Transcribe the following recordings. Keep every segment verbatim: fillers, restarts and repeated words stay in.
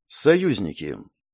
Союзники.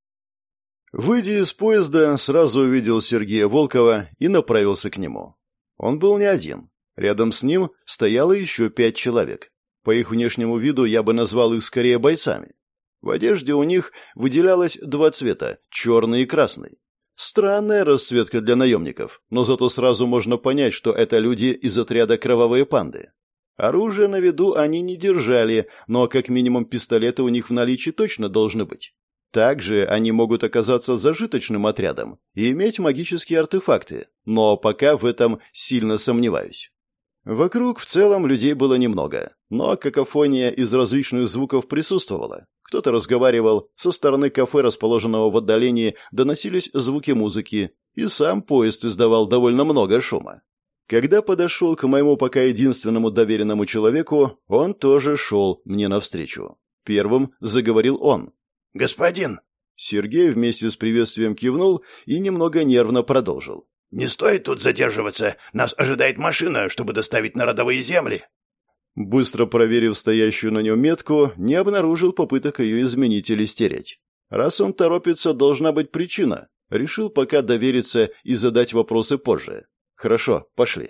Выйдя из поезда, сразу увидел Сергея Волкова и направился к нему. Он был не один. Рядом с ним стояло еще пять человек. По их внешнему виду я бы назвал их скорее бойцами. В одежде у них выделялось два цвета – черный и красный. Странная расцветка для наемников, но зато сразу можно понять, что это люди из отряда «Кровавые панды». Оружие на виду они не держали, но как минимум пистолеты у них в наличии точно должны быть. Также они могут оказаться зажиточным отрядом и иметь магические артефакты, но пока в этом сильно сомневаюсь. Вокруг в целом людей было немного, но какофония из различных звуков присутствовала. Кто-то разговаривал, со стороны кафе, расположенного в отдалении, доносились звуки музыки, и сам поезд издавал довольно много шума. Когда подошел к моему пока единственному доверенному человеку, он тоже шел мне навстречу. Первым заговорил он. «Господин!» Сергей вместе с приветствием кивнул и немного нервно продолжил. «Не стоит тут задерживаться. Нас ожидает машина, чтобы доставить на родовые земли». Быстро проверив стоящую на нем метку, не обнаружил попыток ее изменить или стереть. Раз он торопится, должна быть причина. Решил пока довериться и задать вопросы позже. «Хорошо, пошли».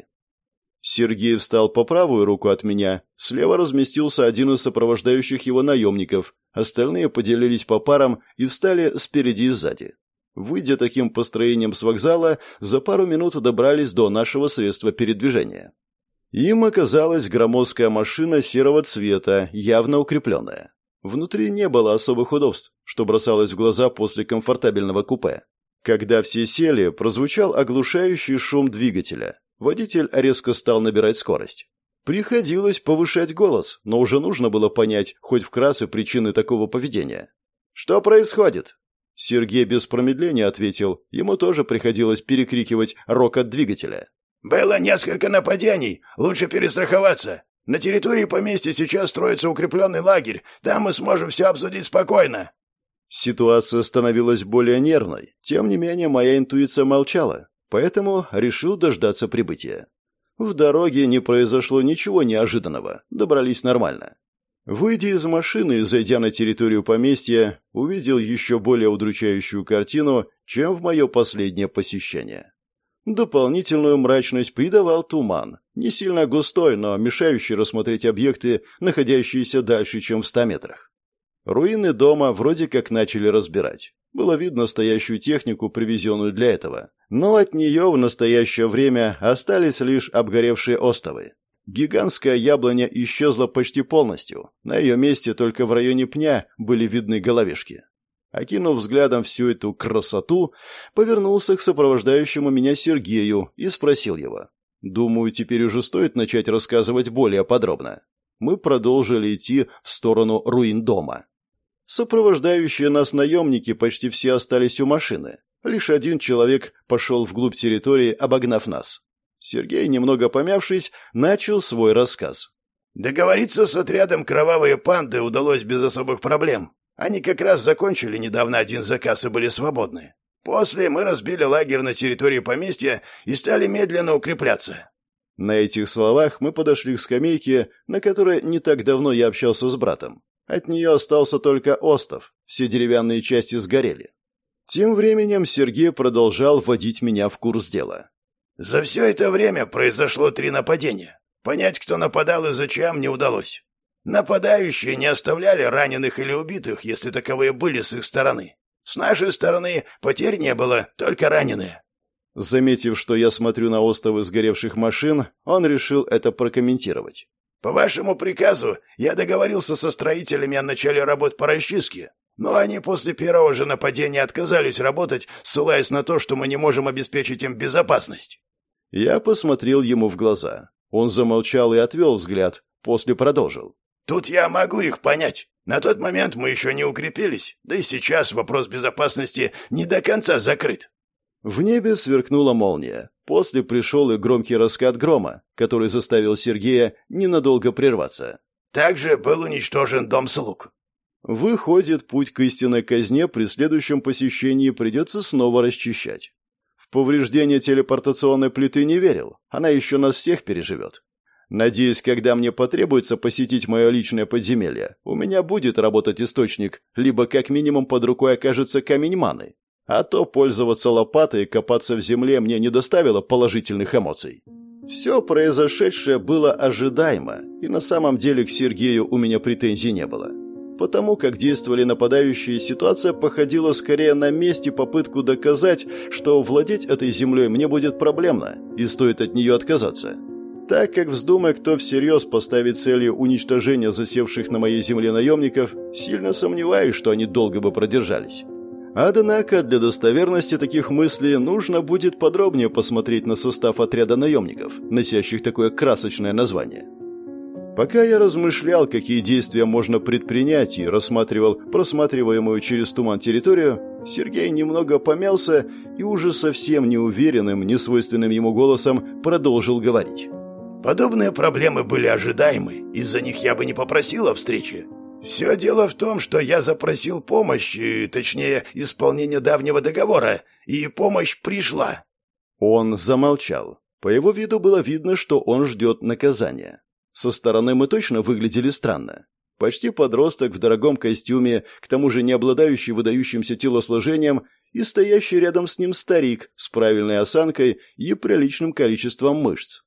Сергей встал по правую руку от меня, слева разместился один из сопровождающих его наемников, остальные поделились по парам и встали спереди и сзади. Выйдя таким построением с вокзала, за пару минут добрались до нашего средства передвижения. Им оказалась громоздкая машина серого цвета, явно укрепленная. Внутри не было особых удобств, что бросалось в глаза после комфортабельного купе. Когда все сели, прозвучал оглушающий шум двигателя. Водитель резко стал набирать скорость. Приходилось повышать голос, но уже нужно было понять, хоть вкратце, причины такого поведения. «Что происходит?» Сергей без промедления ответил. Ему тоже приходилось перекрикивать рокот двигателя. «Было несколько нападений. Лучше перестраховаться. На территории поместья сейчас строится укрепленный лагерь. Там мы сможем все обсудить спокойно». Ситуация становилась более нервной. Тем не менее, моя интуиция молчала, поэтому решил дождаться прибытия. В дороге не произошло ничего неожиданного, добрались нормально. Выйдя из машины и зайдя на территорию поместья, увидел еще более удручающую картину, чем в мое последнее посещение. Дополнительную мрачность придавал туман, не сильно густой, но мешающий рассмотреть объекты, находящиеся дальше, чем в ста метрах. Руины дома вроде как начали разбирать. Было видно стоящую технику, привезенную для этого. Но от нее в настоящее время остались лишь обгоревшие остовы. Гигантская яблоня исчезла почти полностью. На ее месте только в районе пня были видны головешки. Окинув взглядом всю эту красоту, повернулся к сопровождающему меня Сергею и спросил его. Думаю, теперь уже стоит начать рассказывать более подробно. Мы продолжили идти в сторону руин дома. Сопровождающие нас наемники почти все остались у машины. Лишь один человек пошел вглубь территории, обогнав нас. Сергей, немного помявшись, начал свой рассказ. «Договориться с отрядом «Кровавые панды» удалось без особых проблем. Они как раз закончили недавно один заказ и были свободны. После мы разбили лагерь на территории поместья и стали медленно укрепляться». На этих словах мы подошли к скамейке, на которой не так давно я общался с братом. От нее остался только остов, все деревянные части сгорели. Тем временем Сергей продолжал вводить меня в курс дела. «За все это время произошло три нападения. Понять, кто нападал и зачем, не удалось. Нападающие не оставляли раненых или убитых, если таковые были с их стороны. С нашей стороны потерь не было, только раненые». Заметив, что я смотрю на остовы сгоревших машин, он решил это прокомментировать. «По вашему приказу я договорился со строителями о начале работ по расчистке, но они после первого же нападения отказались работать, ссылаясь на то, что мы не можем обеспечить им безопасность». Я посмотрел ему в глаза. Он замолчал и отвел взгляд, после продолжил. «Тут я могу их понять. На тот момент мы еще не укрепились, да и сейчас вопрос безопасности не до конца закрыт». В небе сверкнула молния. После пришел и громкий раскат грома, который заставил Сергея ненадолго прерваться. «Также был уничтожен дом слуг». Выходит, путь к истинной казне при следующем посещении придется снова расчищать. В повреждение телепортационной плиты не верил, она еще нас всех переживет. Надеюсь, когда мне потребуется посетить мое личное подземелье, у меня будет работать источник, либо как минимум под рукой окажется камень маны. А то пользоваться лопатой и копаться в земле мне не доставило положительных эмоций. Все произошедшее было ожидаемо, и на самом деле к Сергею у меня претензий не было. Потому как действовали нападающие, ситуация походила скорее на месть и попытку доказать, что владеть этой землей мне будет проблемно, и стоит от нее отказаться. Так как вздумай кто всерьез поставить целью уничтожения засевших на моей земле наемников, сильно сомневаюсь, что они долго бы продержались. Однако для достоверности таких мыслей нужно будет подробнее посмотреть на состав отряда наемников, носящих такое красочное название. Пока я размышлял, какие действия можно предпринять, и рассматривал просматриваемую через туман территорию, Сергей немного помялся и уже совсем неуверенным, несвойственным ему голосом продолжил говорить. «Подобные проблемы были ожидаемы, из-за них я бы не попросил о встрече. Все дело в том, что я запросил помощь, точнее, исполнение давнего договора, и помощь пришла». Он замолчал. По его виду было видно, что он ждет наказания. Со стороны мы точно выглядели странно. Почти подросток в дорогом костюме, к тому же не обладающий выдающимся телосложением, и стоящий рядом с ним старик с правильной осанкой и приличным количеством мышц.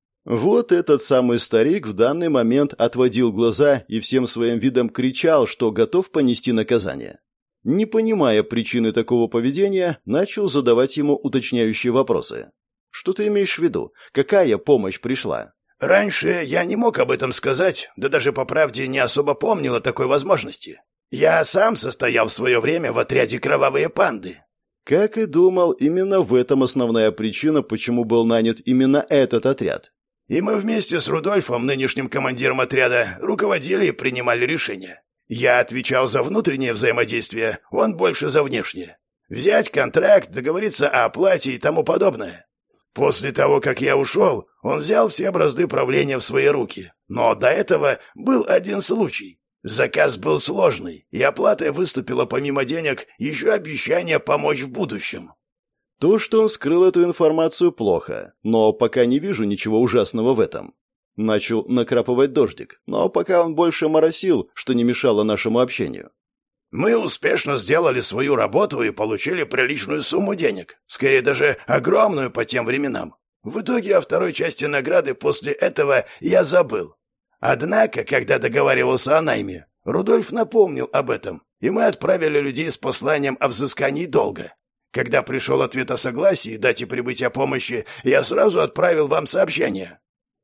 Вот этот самый старик в данный момент отводил глаза и всем своим видом кричал, что готов понести наказание. Не понимая причины такого поведения, начал задавать ему уточняющие вопросы. «Что ты имеешь в виду? Какая помощь пришла?» «Раньше я не мог об этом сказать, да даже по правде не особо помнил о такой возможности. Я сам состоял в свое время в отряде «Кровавые панды». Как и думал, именно в этом основная причина, почему был нанят именно этот отряд. И мы вместе с Рудольфом, нынешним командиром отряда, руководили и принимали решения. Я отвечал за внутреннее взаимодействие, он больше за внешнее. Взять контракт, договориться о оплате и тому подобное. После того, как я ушел, он взял все бразды правления в свои руки. Но до этого был один случай. Заказ был сложный, и оплатой выступило помимо денег еще обещание помочь в будущем. То, что он скрыл эту информацию, плохо, но пока не вижу ничего ужасного в этом. Начал накрапывать дождик, но пока он больше моросил, что не мешало нашему общению. Мы успешно сделали свою работу и получили приличную сумму денег, скорее даже огромную по тем временам. В итоге о второй части награды после этого я забыл. Однако, когда договаривался о найме, Рудольф напомнил об этом, и мы отправили людей с посланием о взыскании долга. Когда пришел ответ о согласии дате прибытия помощи, я сразу отправил вам сообщение».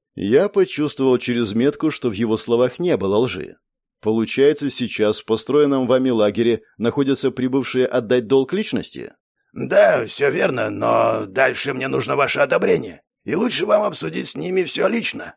Я почувствовал через метку, что в его словах не было лжи. Получается, сейчас в построенном вами лагере находятся прибывшие отдать долг личности? «Да, все верно, но дальше мне нужно ваше одобрение, и лучше вам обсудить с ними все лично».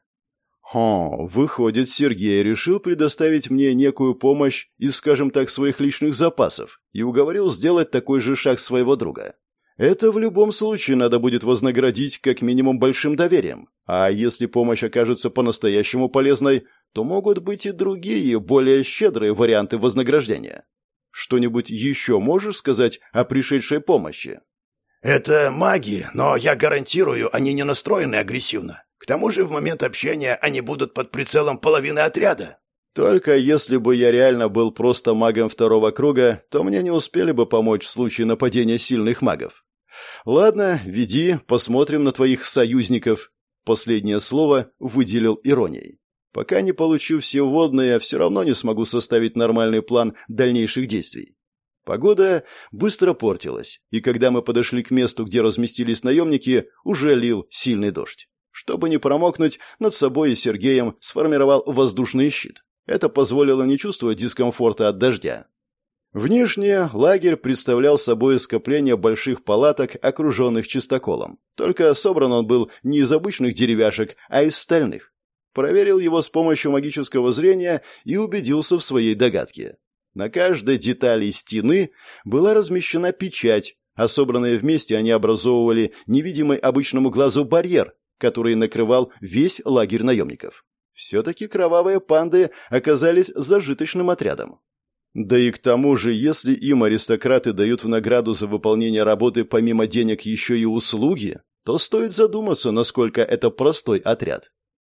Хм, выходит, Сергей решил предоставить мне некую помощь из, скажем так, своих личных запасов и уговорил сделать такой же шаг своего друга. Это в любом случае надо будет вознаградить как минимум большим доверием. А если помощь окажется по-настоящему полезной, то могут быть и другие, более щедрые варианты вознаграждения. Что-нибудь еще можешь сказать о пришедшей помощи? «Это маги, но я гарантирую, они не настроены агрессивно. К тому же в момент общения они будут под прицелом половины отряда». Только если бы я реально был просто магом второго круга, то мне не успели бы помочь в случае нападения сильных магов. Ладно, веди, посмотрим на твоих союзников. Последнее слово выделил иронией. Пока не получу все вводные, я все равно не смогу составить нормальный план дальнейших действий. Погода быстро портилась, и когда мы подошли к месту, где разместились наемники, уже лил сильный дождь. Чтобы не промокнуть, над собой и Сергеем сформировал воздушный щит. Это позволило не чувствовать дискомфорта от дождя. Внешне лагерь представлял собой скопление больших палаток, окруженных чистоколом. Только собран он был не из обычных деревяшек, а из стальных. Проверил его с помощью магического зрения и убедился в своей догадке. На каждой детали стены была размещена печать, а собранные вместе они образовывали невидимый обычному глазу барьер, который накрывал весь лагерь наемников. Все-таки кровавые панды оказались зажиточным отрядом. Да и к тому же, если им аристократы дают в награду за выполнение работы помимо денег еще и услуги, то стоит задуматься, насколько это простой отряд.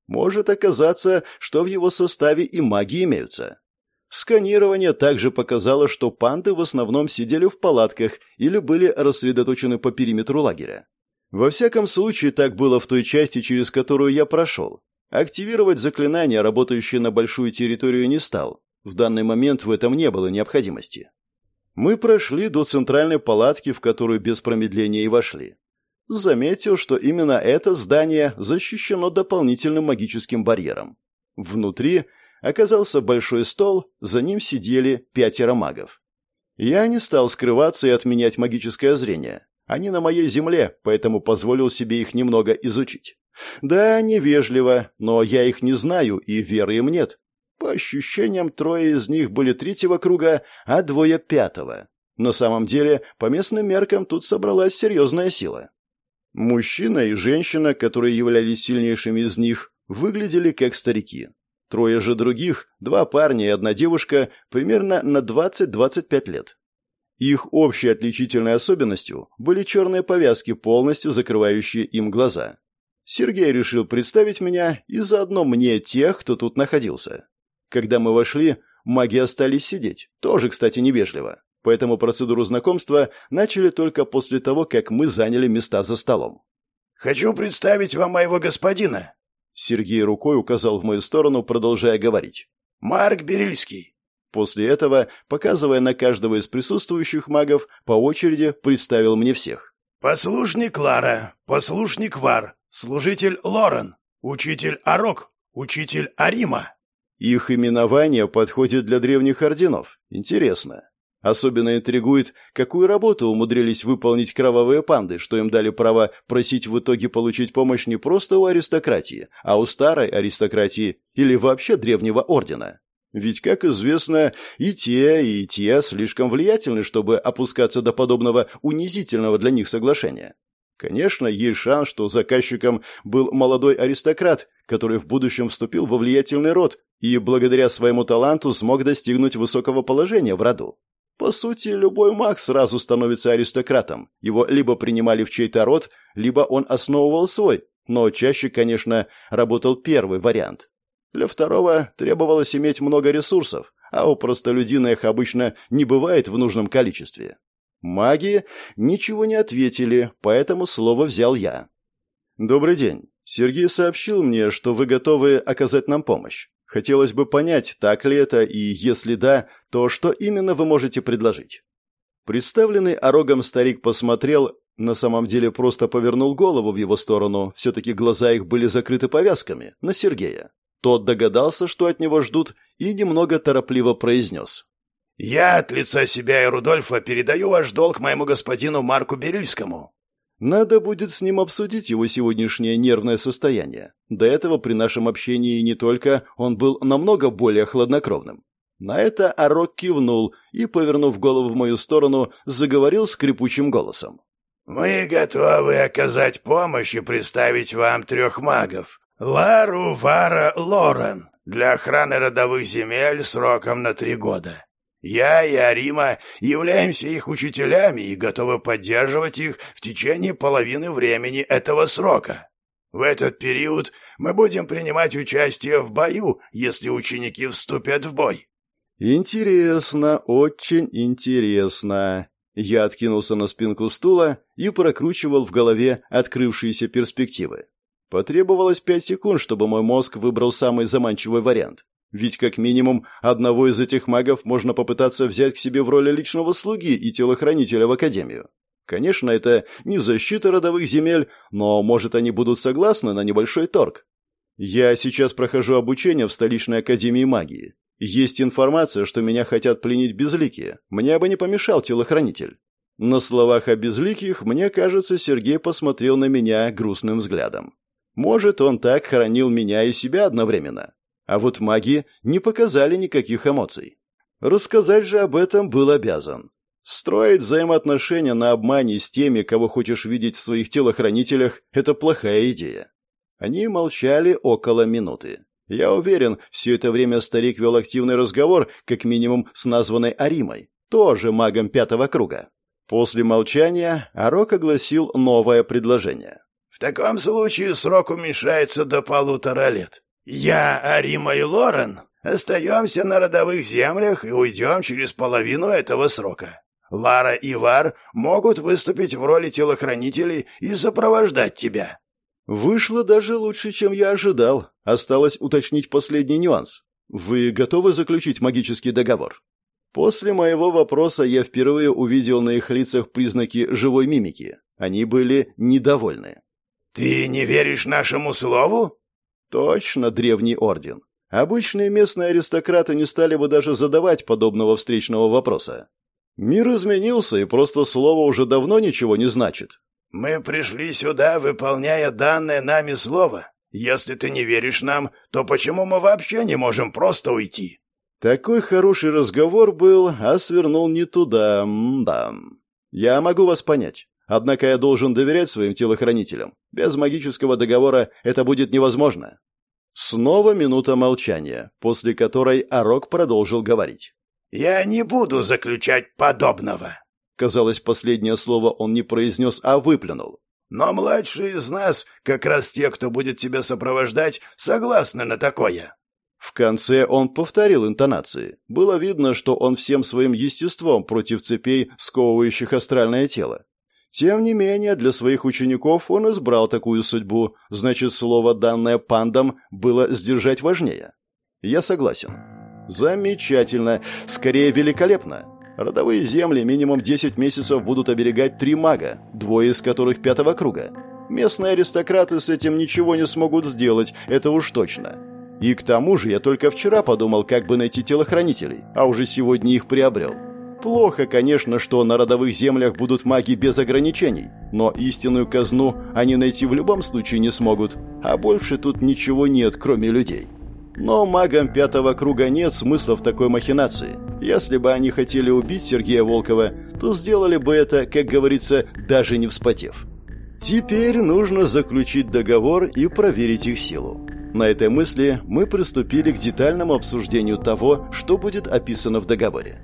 Может оказаться, что в его составе и маги имеются. Сканирование также показало, что панды в основном сидели в палатках или были рассредоточены по периметру лагеря. Во всяком случае, так было в той части, через которую я прошел. Активировать заклинания, работающие на большую территорию, не стал. В данный момент в этом не было необходимости. Мы прошли до центральной палатки, в которую без промедления и вошли. Заметил, что именно это здание защищено дополнительным магическим барьером. Внутри оказался большой стол, за ним сидели пятеро магов. Я не стал скрываться и отменять магическое зрение. Они на моей земле, поэтому позволил себе их немного изучить. Да, невежливо, но я их не знаю, и веры им нет. По ощущениям, трое из них были третьего круга, а двое пятого. На самом деле, по местным меркам, тут собралась серьезная сила. Мужчина и женщина, которые являлись сильнейшими из них, выглядели как старики. Трое же других, два парня и одна девушка, примерно на двадцать-двадцать пять лет. Их общей отличительной особенностью были черные повязки, полностью закрывающие им глаза. Сергей решил представить меня и заодно мне тех, кто тут находился. Когда мы вошли, маги остались сидеть, тоже, кстати, невежливо. Поэтому процедуру знакомства начали только после того, как мы заняли места за столом. «Хочу представить вам моего господина», — Сергей рукой указал в мою сторону, продолжая говорить. «Марк Берильский». После этого, показывая на каждого из присутствующих магов, по очереди представил мне всех. «Послушник Лара, послушник Вар, служитель Лорен, учитель Арок, учитель Арима». Их именование подходит для древних орденов. Интересно. Особенно интригует, какую работу умудрились выполнить кровавые панды, что им дали право просить в итоге получить помощь не просто у аристократии, а у старой аристократии или вообще древнего ордена. Ведь, как известно, и те, и те слишком влиятельны, чтобы опускаться до подобного унизительного для них соглашения. Конечно, есть шанс, что заказчиком был молодой аристократ, который в будущем вступил во влиятельный род и благодаря своему таланту смог достигнуть высокого положения в роду. По сути, любой маг сразу становится аристократом. Его либо принимали в чей-то род, либо он основывал свой, но чаще, конечно, работал первый вариант. Для второго требовалось иметь много ресурсов, а у простолюдина их обычно не бывает в нужном количестве. Маги ничего не ответили, поэтому слово взял я. «Добрый день. Сергей сообщил мне, что вы готовы оказать нам помощь. Хотелось бы понять, так ли это, и если да, то что именно вы можете предложить?» Представленный Орогом старик посмотрел, на самом деле просто повернул голову в его сторону, все-таки глаза их были закрыты повязками, на Сергея. Тот догадался, что от него ждут, и немного торопливо произнес. «Я от лица себя и Рудольфа передаю ваш долг моему господину Марку Берильскому». Надо будет с ним обсудить его сегодняшнее нервное состояние. До этого при нашем общении не только он был намного более хладнокровным. На это Орок кивнул и, повернув голову в мою сторону, заговорил скрипучим голосом. «Мы готовы оказать помощь и представить вам трех магов. Лару, Вара, Лорен для охраны родовых земель сроком на три года. Я и Арима являемся их учителями и готовы поддерживать их в течение половины времени этого срока. В этот период мы будем принимать участие в бою, если ученики вступят в бой». «Интересно, очень интересно». Я откинулся на спинку стула и прокручивал в голове открывшиеся перспективы. Потребовалось пять секунд, чтобы мой мозг выбрал самый заманчивый вариант. Ведь как минимум одного из этих магов можно попытаться взять к себе в роли личного слуги и телохранителя в академию. Конечно, это не защита родовых земель, но, может, они будут согласны на небольшой торг. Я сейчас прохожу обучение в столичной академии магии. Есть информация, что меня хотят пленить безликие. Мне бы не помешал телохранитель. На словах о безликих, мне кажется, Сергей посмотрел на меня грустным взглядом. Может, он так хоронил меня и себя одновременно. А вот маги не показали никаких эмоций. Рассказать же об этом был обязан. Строить взаимоотношения на обмане с теми, кого хочешь видеть в своих телохранителях, это плохая идея. Они молчали около минуты. Я уверен, все это время старик вел активный разговор, как минимум с названной Аримой, тоже магом пятого круга. После молчания Орок огласил новое предложение. В таком случае срок уменьшается до полутора лет. Я, Арима и Лорен остаемся на родовых землях и уйдем через половину этого срока. Лара и Вар могут выступить в роли телохранителей и сопровождать тебя». Вышло даже лучше, чем я ожидал. Осталось уточнить последний нюанс. Вы готовы заключить магический договор? После моего вопроса я впервые увидел на их лицах признаки живой мимики. Они были недовольны. «Ты не веришь нашему слову?» Точно, древний орден. Обычные местные аристократы не стали бы даже задавать подобного встречного вопроса. Мир изменился, и просто слово уже давно ничего не значит. «Мы пришли сюда, выполняя данное нами слово. Если ты не веришь нам, то почему мы вообще не можем просто уйти?» Такой хороший разговор был, а свернул не туда, да. Я могу вас понять. Однако я должен доверять своим телохранителям. Без магического договора это будет невозможно. Снова минута молчания, после которой Арок продолжил говорить. «Я не буду заключать подобного». Казалось, последнее слово он не произнес, а выплюнул. «Но младшие из нас, как раз те, кто будет тебя сопровождать, согласны на такое». В конце он повторил интонации. Было видно, что он всем своим естеством против цепей, сковывающих астральное тело. Тем не менее, для своих учеников он избрал такую судьбу, значит, слово, данное пандам, было сдержать важнее. Я согласен. Замечательно, скорее великолепно. Родовые земли минимум десять месяцев будут оберегать три мага, двое из которых пятого круга. Местные аристократы с этим ничего не смогут сделать, это уж точно. И к тому же я только вчера подумал, как бы найти телохранителей, а уже сегодня их приобрел. Плохо, конечно, что на родовых землях будут маги без ограничений, но истинную казну они найти в любом случае не смогут, а больше тут ничего нет, кроме людей. Но магам пятого круга нет смысла в такой махинации. Если бы они хотели убить Сергея Волкова, то сделали бы это, как говорится, даже не вспотев. Теперь нужно заключить договор и проверить их силу. На этой мысли мы приступили к детальному обсуждению того, что будет описано в договоре.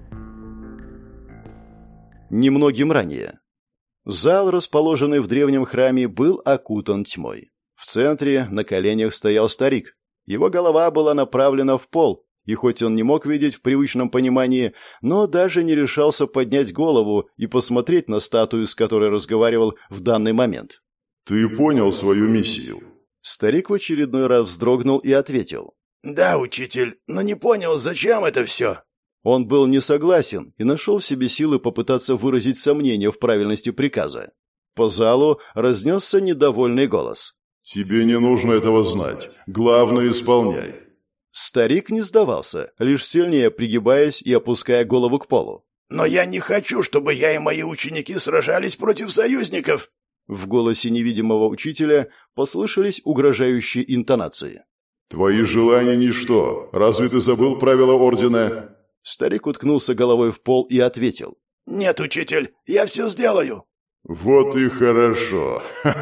Немногим ранее. Зал, расположенный в древнем храме, был окутан тьмой. В центре на коленях стоял старик. Его голова была направлена в пол, и хоть он не мог видеть в привычном понимании, но даже не решался поднять голову и посмотреть на статую, с которой разговаривал в данный момент. «Ты понял свою миссию?» Старик в очередной раз вздрогнул и ответил. «Да, учитель, но не понял, зачем это все?» Он был не согласен и нашел в себе силы попытаться выразить сомнение в правильности приказа. По залу разнесся недовольный голос. «Тебе не нужно этого знать. Главное, исполняй». Старик не сдавался, лишь сильнее пригибаясь и опуская голову к полу. «Но я не хочу, чтобы я и мои ученики сражались против союзников!» В голосе невидимого учителя послышались угрожающие интонации. «Твои желания ничто. Разве ты забыл правила Ордена?» Старик уткнулся головой в пол и ответил. «Нет, учитель, я все сделаю». «Вот и хорошо».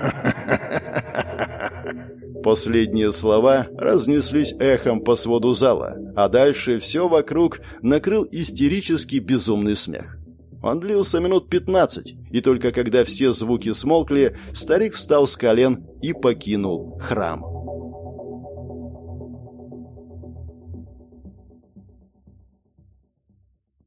Последние слова разнеслись эхом по своду зала, а дальше все вокруг накрыл истерический безумный смех. Он длился минут пятнадцать, и только когда все звуки смолкли, старик встал с колен и покинул храм.